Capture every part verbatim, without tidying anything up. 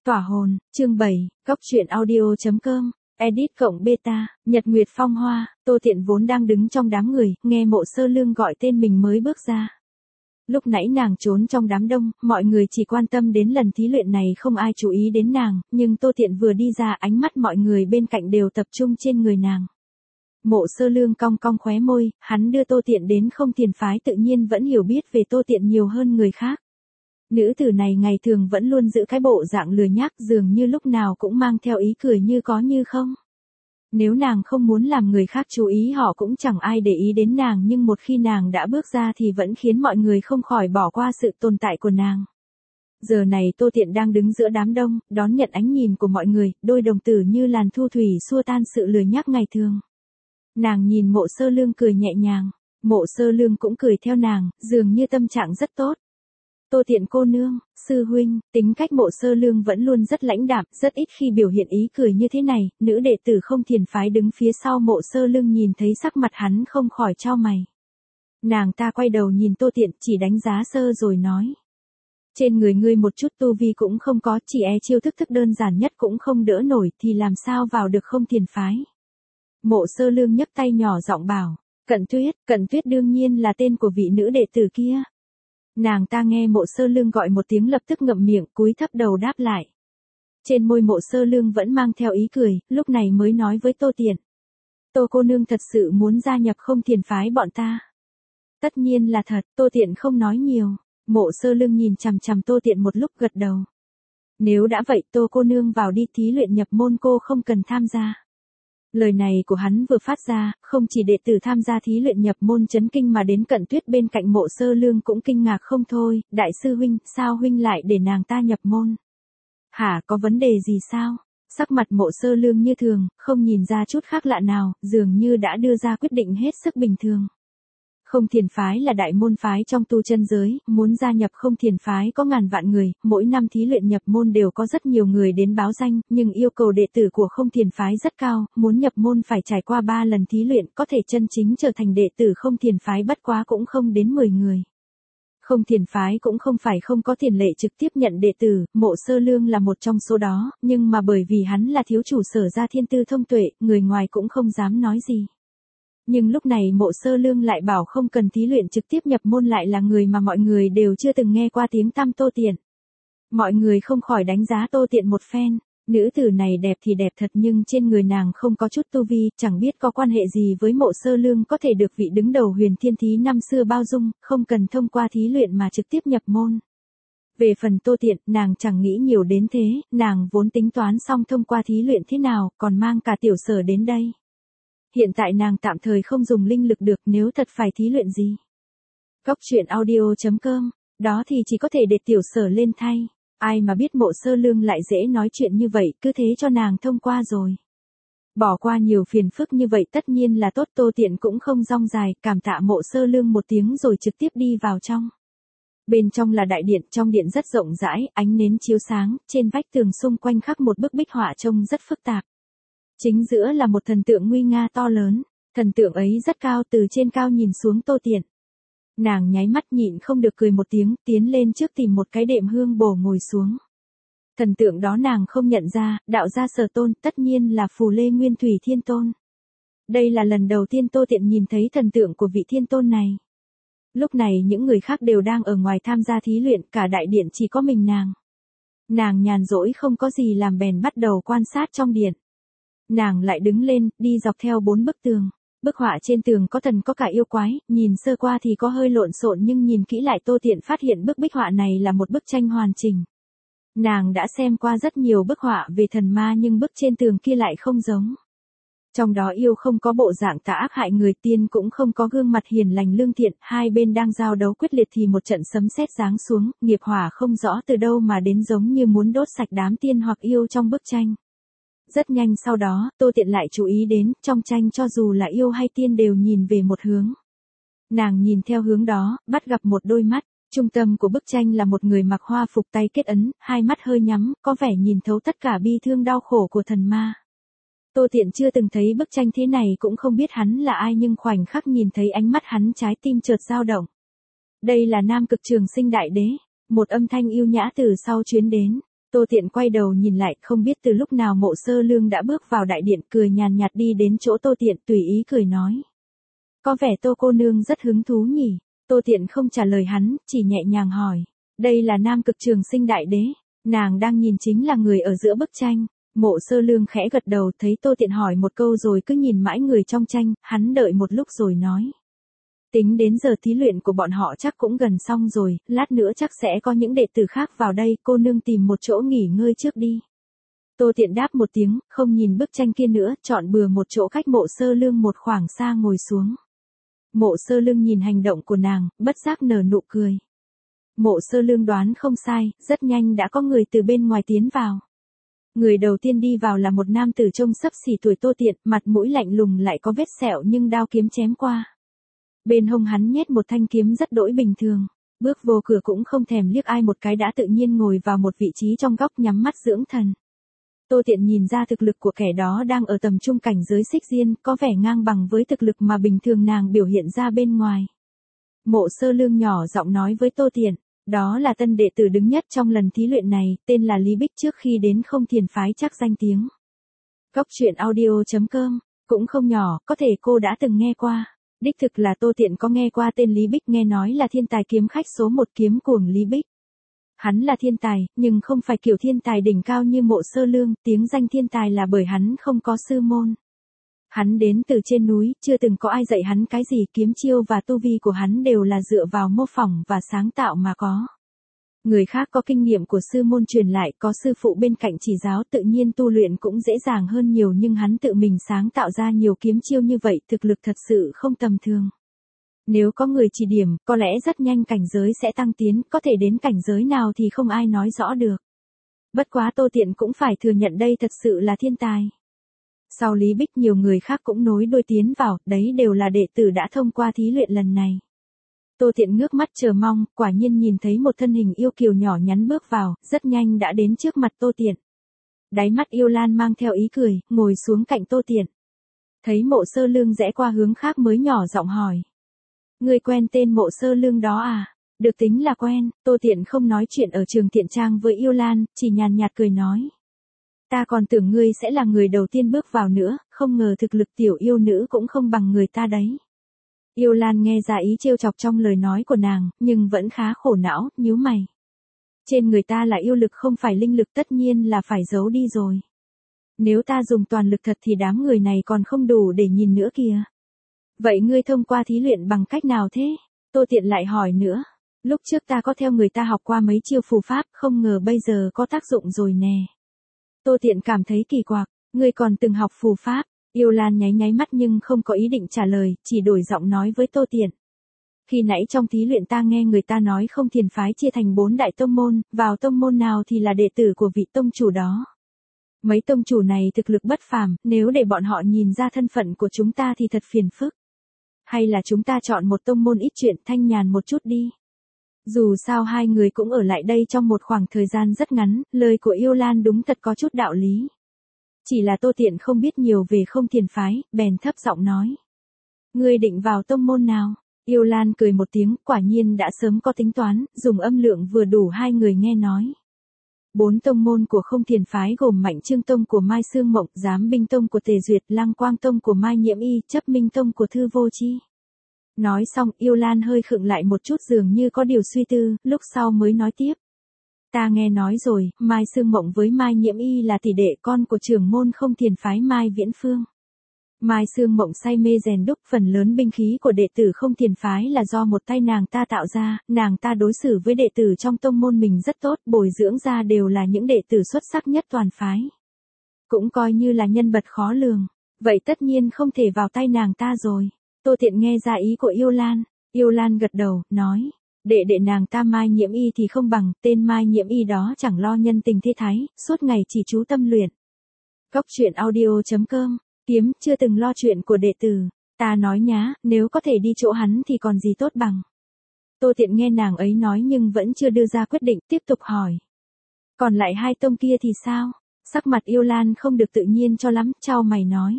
Tỏa hồn, chương bảy, góc truyện audio chấm com, edit cộng beta, Nhật Nguyệt Phong Hoa. Tô Tiện vốn đang đứng trong đám người, nghe Mộ Sơ Lương gọi tên mình mới bước ra. Lúc nãy nàng trốn trong đám đông, mọi người chỉ quan tâm đến lần thí luyện này, không ai chú ý đến nàng, nhưng Tô Tiện vừa đi ra, ánh mắt mọi người bên cạnh đều tập trung trên người nàng. Mộ Sơ Lương cong cong khóe môi, hắn đưa Tô Tiện đến Không Thiền phái, tự nhiên vẫn hiểu biết về Tô Tiện nhiều hơn người khác. Nữ tử này ngày thường vẫn luôn giữ cái bộ dạng lười nhác, dường như lúc nào cũng mang theo ý cười như có như không. Nếu nàng không muốn làm người khác chú ý, họ cũng chẳng ai để ý đến nàng, nhưng một khi nàng đã bước ra thì vẫn khiến mọi người không khỏi bỏ qua sự tồn tại của nàng. Giờ này Tô Tiện đang đứng giữa đám đông, đón nhận ánh nhìn của mọi người, đôi đồng tử như làn thu thủy xua tan sự lười nhác ngày thường. Nàng nhìn Mộ Sơ Lương cười nhẹ nhàng, Mộ Sơ Lương cũng cười theo nàng, dường như tâm trạng rất tốt. Tô Tiện cô nương, sư huynh. Tính cách Mộ Sơ Lương vẫn luôn rất lãnh đạm, rất ít khi biểu hiện ý cười như thế này. Nữ đệ tử Không Thiền phái đứng phía sau Mộ Sơ Lương nhìn thấy sắc mặt hắn không khỏi chau mày. Nàng ta quay đầu nhìn Tô Tiện, chỉ đánh giá sơ rồi nói: trên người ngươi một chút tu vi cũng không có, chỉ e chiêu thức thức đơn giản nhất cũng không đỡ nổi, thì làm sao vào được Không Thiền phái. Mộ Sơ Lương nhấc tay nhỏ giọng bảo: Cận Tuyết. Cận Tuyết đương nhiên là tên của vị nữ đệ tử kia. Nàng ta nghe Mộ Sơ Lương gọi một tiếng lập tức ngậm miệng, cúi thấp đầu đáp lại. Trên môi Mộ Sơ Lương vẫn mang theo ý cười, lúc này mới nói với Tô Tiện: Tô cô nương thật sự muốn gia nhập Không Thiền phái bọn ta? Tất nhiên là thật. Tô Tiện không nói nhiều. Mộ Sơ Lương nhìn chằm chằm Tô Tiện một lúc gật đầu. Nếu đã vậy, Tô cô nương vào đi, thí luyện nhập môn cô không cần tham gia. Lời này của hắn vừa phát ra, không chỉ đệ tử tham gia thí luyện nhập môn chấn kinh mà đến Cận Tuyết bên cạnh Mộ Sơ Lương cũng kinh ngạc không thôi. Đại sư huynh, sao huynh lại để nàng ta nhập môn? Hả, có vấn đề gì sao? Sắc mặt Mộ Sơ Lương như thường, không nhìn ra chút khác lạ nào, dường như đã đưa ra quyết định hết sức bình thường. Không Thiền phái là đại môn phái trong tu chân giới, muốn gia nhập Không Thiền phái có ngàn vạn người, mỗi năm thí luyện nhập môn đều có rất nhiều người đến báo danh, nhưng yêu cầu đệ tử của Không Thiền phái rất cao, muốn nhập môn phải trải qua ba lần thí luyện, có thể chân chính trở thành đệ tử Không Thiền phái bất quá cũng không đến mười người. Không Thiền phái cũng không phải không có tiền lệ trực tiếp nhận đệ tử, Mộ Sơ Lương là một trong số đó, nhưng mà bởi vì hắn là thiếu chủ Sở Gia thiên tư thông tuệ, người ngoài cũng không dám nói gì. Nhưng lúc này Mộ Sơ Lương lại bảo không cần thí luyện trực tiếp nhập môn, lại là người mà mọi người đều chưa từng nghe qua tiếng tăm Tô Tiện. Mọi người không khỏi đánh giá Tô Tiện một phen. Nữ tử này đẹp thì đẹp thật, nhưng trên người nàng không có chút tu vi, chẳng biết có quan hệ gì với Mộ Sơ Lương có thể được vị đứng đầu Huyền Thiên Thí năm xưa bao dung, không cần thông qua thí luyện mà trực tiếp nhập môn. Về phần Tô Tiện, nàng chẳng nghĩ nhiều đến thế, nàng vốn tính toán xong thông qua thí luyện thế nào, còn mang cả tiểu Sở đến đây. Hiện tại nàng tạm thời không dùng linh lực được, nếu thật phải thí luyện gì. Góc truyện audio chấm com, đó thì chỉ có thể để tiểu Sở lên thay. Ai mà biết Mộ Sơ Lương lại dễ nói chuyện như vậy, cứ thế cho nàng thông qua rồi. Bỏ qua nhiều phiền phức như vậy tất nhiên là tốt. Tô Tiện cũng không rong dài, cảm tạ Mộ Sơ Lương một tiếng rồi trực tiếp đi vào trong. Bên trong là đại điện, trong điện rất rộng rãi, ánh nến chiếu sáng, trên vách tường xung quanh khắc một bức bích họa trông rất phức tạp. Chính giữa là một thần tượng nguy nga to lớn, thần tượng ấy rất cao, từ trên cao nhìn xuống Tô Tiện. Nàng nháy mắt nhịn không được cười một tiếng, tiến lên trước tìm một cái đệm hương bổ ngồi xuống. Thần tượng đó nàng không nhận ra, đạo gia Sở Tôn, tất nhiên là Phù Lê Nguyên Thủy Thiên Tôn. Đây là lần đầu tiên Tô Tiện nhìn thấy thần tượng của vị Thiên Tôn này. Lúc này những người khác đều đang ở ngoài tham gia thí luyện, cả đại điện chỉ có mình nàng. Nàng nhàn rỗi không có gì làm bèn bắt đầu quan sát trong điện. Nàng lại đứng lên, đi dọc theo bốn bức tường. Bức họa trên tường có thần có cả yêu quái, nhìn sơ qua thì có hơi lộn xộn, nhưng nhìn kỹ lại Tô Tiện phát hiện bức bích họa này là một bức tranh hoàn chỉnh. Nàng đã xem qua rất nhiều bức họa về thần ma, nhưng bức trên tường kia lại không giống. Trong đó yêu không có bộ dạng tà ác hại người, tiên cũng không có gương mặt hiền lành lương thiện, hai bên đang giao đấu quyết liệt thì một trận sấm sét giáng xuống, nghiệp hỏa không rõ từ đâu mà đến giống như muốn đốt sạch đám tiên hoặc yêu trong bức tranh. Rất nhanh sau đó, Tô Tiện lại chú ý đến, trong tranh cho dù là yêu hay tiên đều nhìn về một hướng. Nàng nhìn theo hướng đó, bắt gặp một đôi mắt. Trung tâm của bức tranh là một người mặc hoa phục tay kết ấn, hai mắt hơi nhắm, có vẻ nhìn thấu tất cả bi thương đau khổ của thần ma. Tô Tiện chưa từng thấy bức tranh thế này, cũng không biết hắn là ai, nhưng khoảnh khắc nhìn thấy ánh mắt hắn, trái tim chợt dao động. Đây là Nam Cực Trường Sinh Đại Đế. Một âm thanh yêu nhã từ sau truyền đến. Tô Tiện quay đầu nhìn lại, không biết từ lúc nào Mộ Sơ Lương đã bước vào đại điện, cười nhàn nhạt đi đến chỗ Tô Tiện, tùy ý cười nói. Có vẻ Tô cô nương rất hứng thú nhỉ? Tô Tiện không trả lời hắn, chỉ nhẹ nhàng hỏi. Đây là Nam Cực Trường Sinh Đại Đế. Nàng đang nhìn chính là người ở giữa bức tranh. Mộ Sơ Lương khẽ gật đầu, thấy Tô Tiện hỏi một câu rồi cứ nhìn mãi người trong tranh, hắn đợi một lúc rồi nói. Tính đến giờ thí luyện của bọn họ chắc cũng gần xong rồi, lát nữa chắc sẽ có những đệ tử khác vào đây, cô nương tìm một chỗ nghỉ ngơi trước đi. Tô Tiện đáp một tiếng, không nhìn bức tranh kia nữa, chọn bừa một chỗ cách Mộ Sơ Lương một khoảng xa ngồi xuống. Mộ Sơ Lương nhìn hành động của nàng, bất giác nở nụ cười. Mộ Sơ Lương đoán không sai, rất nhanh đã có người từ bên ngoài tiến vào. Người đầu tiên đi vào là một nam tử trông xấp xỉ tuổi Tô Tiện, mặt mũi lạnh lùng lại có vết sẹo nhưng đao kiếm chém qua. Bên hông hắn nhét một thanh kiếm rất đỗi bình thường. Bước vô cửa cũng không thèm liếc ai một cái đã tự nhiên ngồi vào một vị trí trong góc nhắm mắt dưỡng thần. Tô Tiện nhìn ra thực lực của kẻ đó đang ở tầm trung cảnh giới xích diên, có vẻ ngang bằng với thực lực mà bình thường nàng biểu hiện ra bên ngoài. Mộ Sơ Lương nhỏ giọng nói với Tô Tiện, đó là tân đệ tử đứng nhất trong lần thí luyện này, tên là Lý Bích, trước khi đến Không Thiền phái chắc danh tiếng. Góc truyện audio chấm com, cũng không nhỏ, có thể cô đã từng nghe qua. Đích thực là Tô Tiện có nghe qua tên Lý Bích, nghe nói là thiên tài kiếm khách số một kiếm cuồng Lý Bích. Hắn là thiên tài, nhưng không phải kiểu thiên tài đỉnh cao như Mộ Sơ Lương, tiếng danh thiên tài là bởi hắn không có sư môn. Hắn đến từ trên núi, chưa từng có ai dạy hắn cái gì, kiếm chiêu và tu vi của hắn đều là dựa vào mô phỏng và sáng tạo mà có. Người khác có kinh nghiệm của sư môn truyền lại, có sư phụ bên cạnh chỉ giáo, tự nhiên tu luyện cũng dễ dàng hơn nhiều, nhưng hắn tự mình sáng tạo ra nhiều kiếm chiêu như vậy, thực lực thật sự không tầm thường. Nếu có người chỉ điểm, có lẽ rất nhanh cảnh giới sẽ tăng tiến, có thể đến cảnh giới nào thì không ai nói rõ được. Bất quá Tô Tiện cũng phải thừa nhận đây thật sự là thiên tài. Sau Lý Bích nhiều người khác cũng nối đuôi tiến vào, đấy đều là đệ tử đã thông qua thí luyện lần này. Tô Tiện ngước mắt chờ mong, quả nhiên nhìn thấy một thân hình yêu kiều nhỏ nhắn bước vào, rất nhanh đã đến trước mặt Tô Tiện. Đáy mắt Yêu Lan mang theo ý cười, ngồi xuống cạnh Tô Tiện. Thấy Mộ Sơ Lương rẽ qua hướng khác mới nhỏ giọng hỏi. Ngươi quen tên Mộ Sơ Lương đó à? Được tính là quen. Tô Tiện không nói chuyện ở trường Tiện Trang với Yêu Lan, chỉ nhàn nhạt cười nói. Ta còn tưởng ngươi sẽ là người đầu tiên bước vào nữa, không ngờ thực lực tiểu yêu nữ cũng không bằng người ta đấy. Yêu Lan nghe ra ý trêu chọc trong lời nói của nàng, nhưng vẫn khá khổ não, nhíu mày. Trên người ta là yêu lực không phải linh lực, tất nhiên là phải giấu đi rồi. Nếu ta dùng toàn lực thật thì đám người này còn không đủ để nhìn nữa kìa. Vậy ngươi thông qua thí luyện bằng cách nào thế? Tô Tiện lại hỏi nữa. Lúc trước ta có theo người ta học qua mấy chiêu phù pháp, không ngờ bây giờ có tác dụng rồi nè. Tô Tiện cảm thấy kỳ quặc, ngươi còn từng học phù pháp. Yêu Lan nháy nháy mắt nhưng không có ý định trả lời, chỉ đổi giọng nói với Tô Tiện. Khi nãy trong thí luyện ta nghe người ta nói Không Thiền phái chia thành bốn đại tông môn, vào tông môn nào thì là đệ tử của vị tông chủ đó. Mấy tông chủ này thực lực bất phàm, nếu để bọn họ nhìn ra thân phận của chúng ta thì thật phiền phức. Hay là chúng ta chọn một tông môn ít chuyện thanh nhàn một chút đi. Dù sao hai người cũng ở lại đây trong một khoảng thời gian rất ngắn, lời của Yêu Lan đúng thật có chút đạo lý. Chỉ là Tô Tiện không biết nhiều về Không Thiền phái, bèn thấp giọng nói. Ngươi định vào tông môn nào? Yêu Lan cười một tiếng, quả nhiên đã sớm có tính toán, dùng âm lượng vừa đủ hai người nghe nói. Bốn tông môn của Không Thiền phái gồm Mạnh Trương Tông của Mai Sương Mộng, Giám Binh Tông của Tề Duyệt, Lăng Quang Tông của Mai Nhiễm Y, Chấp Minh Tông của Thư Vô Chi. Nói xong, Yêu Lan hơi khựng lại một chút dường như có điều suy tư, lúc sau mới nói tiếp. Ta nghe nói rồi, Mai Sương Mộng với Mai Nhiễm Y là tỷ đệ con của trưởng môn Không Thiền phái Mai Viễn Phương. Mai Sương Mộng say mê rèn đúc, phần lớn binh khí của đệ tử Không Thiền phái là do một tay nàng ta tạo ra, nàng ta đối xử với đệ tử trong tông môn mình rất tốt, bồi dưỡng ra đều là những đệ tử xuất sắc nhất toàn phái. Cũng coi như là nhân vật khó lường, vậy tất nhiên không thể vào tay nàng ta rồi. Tô Tiện nghe ra ý của Yêu Lan, Yêu Lan gật đầu, nói. Đệ đệ nàng ta Mai Nhiễm Y thì không bằng, tên Mai Nhiễm Y đó chẳng lo nhân tình thế thái, suốt ngày chỉ chú tâm luyện. Góc truyện audio chấm com, kiếm chưa từng lo chuyện của đệ tử, ta nói nhá, nếu có thể đi chỗ hắn thì còn gì tốt bằng. Tô Tiện nghe nàng ấy nói nhưng vẫn chưa đưa ra quyết định, tiếp tục hỏi. Còn lại hai tông kia thì sao? Sắc mặt Yêu Lan không được tự nhiên cho lắm, chau mày nói.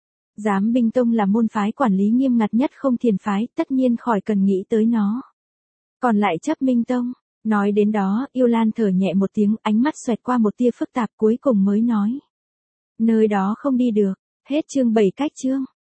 Giám Binh Tông là môn phái quản lý nghiêm ngặt nhất Không Thiền phái, tất nhiên khỏi cần nghĩ tới nó. Còn lại Chấp Minh Tông, Nói đến đó, Yêu Lan thở nhẹ một tiếng, ánh mắt xoẹt qua một tia phức tạp cuối cùng mới nói. Nơi đó không đi được. Hết chương bảy cách chương.